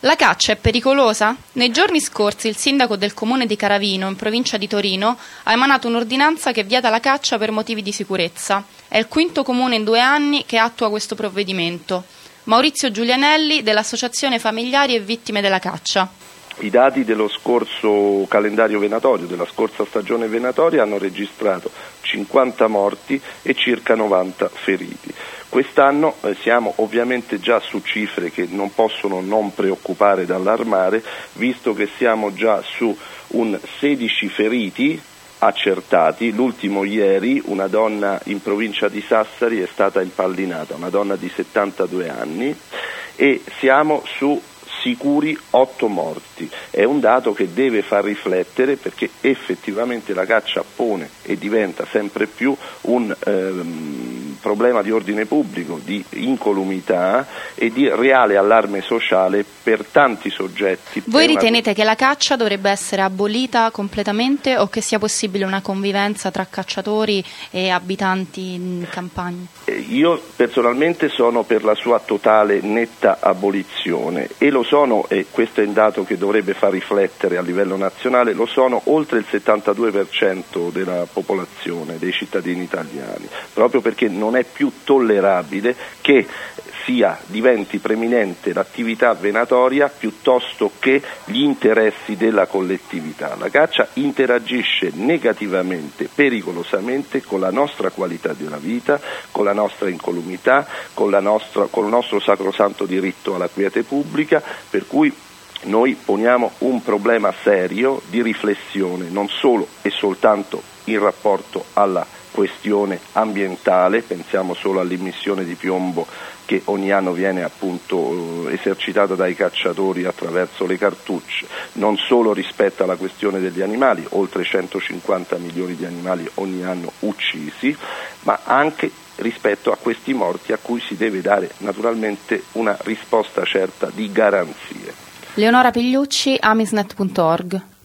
La caccia è pericolosa? Nei giorni scorsi il sindaco del comune di Caravino, in provincia di Torino, ha emanato un'ordinanza che vieta la caccia per motivi di sicurezza. È il quinto comune in 2 anni che attua questo provvedimento. Maurizio Giulianelli, dell'Associazione Familiari e Vittime della Caccia. I dati dello scorso calendario venatorio, della scorsa stagione venatoria, hanno registrato 50 morti e circa 90 feriti. Quest'anno siamo ovviamente già su cifre che non possono non preoccupare ed allarmare, visto che siamo già su un 16 feriti accertati. L'ultimo ieri una donna in provincia di Sassari è stata impallinata, una donna di 72 anni, e siamo su sicuri 8 morti. È un dato che deve far riflettere, perché effettivamente la caccia pone e diventa sempre più un problema di ordine pubblico, di incolumità e di reale allarme sociale per tanti soggetti. Voi ritenete che la caccia dovrebbe essere abolita completamente o che sia possibile una convivenza tra cacciatori e abitanti in campagna? Io personalmente sono per la sua totale, netta abolizione, e lo sono, e questo è un dato che dovrebbe far riflettere a livello nazionale, lo sono oltre il 72% della popolazione, dei cittadini italiani, proprio perché non è più tollerabile che diventi preminente l'attività venatoria piuttosto che gli interessi della collettività. La caccia interagisce negativamente, pericolosamente con la nostra qualità della vita, con la nostra incolumità, con il nostro sacrosanto diritto alla quiete pubblica, per cui noi poniamo un problema serio di riflessione, non solo e soltanto in rapporto alla questione ambientale. Pensiamo solo all'immissione di piombo che ogni anno viene appunto esercitata dai cacciatori attraverso le cartucce, non solo rispetto alla questione degli animali, oltre 150 milioni di animali ogni anno uccisi, ma anche rispetto a questi morti a cui si deve dare naturalmente una risposta certa di garanzie. Leonora Pigliucci, amisnet.org.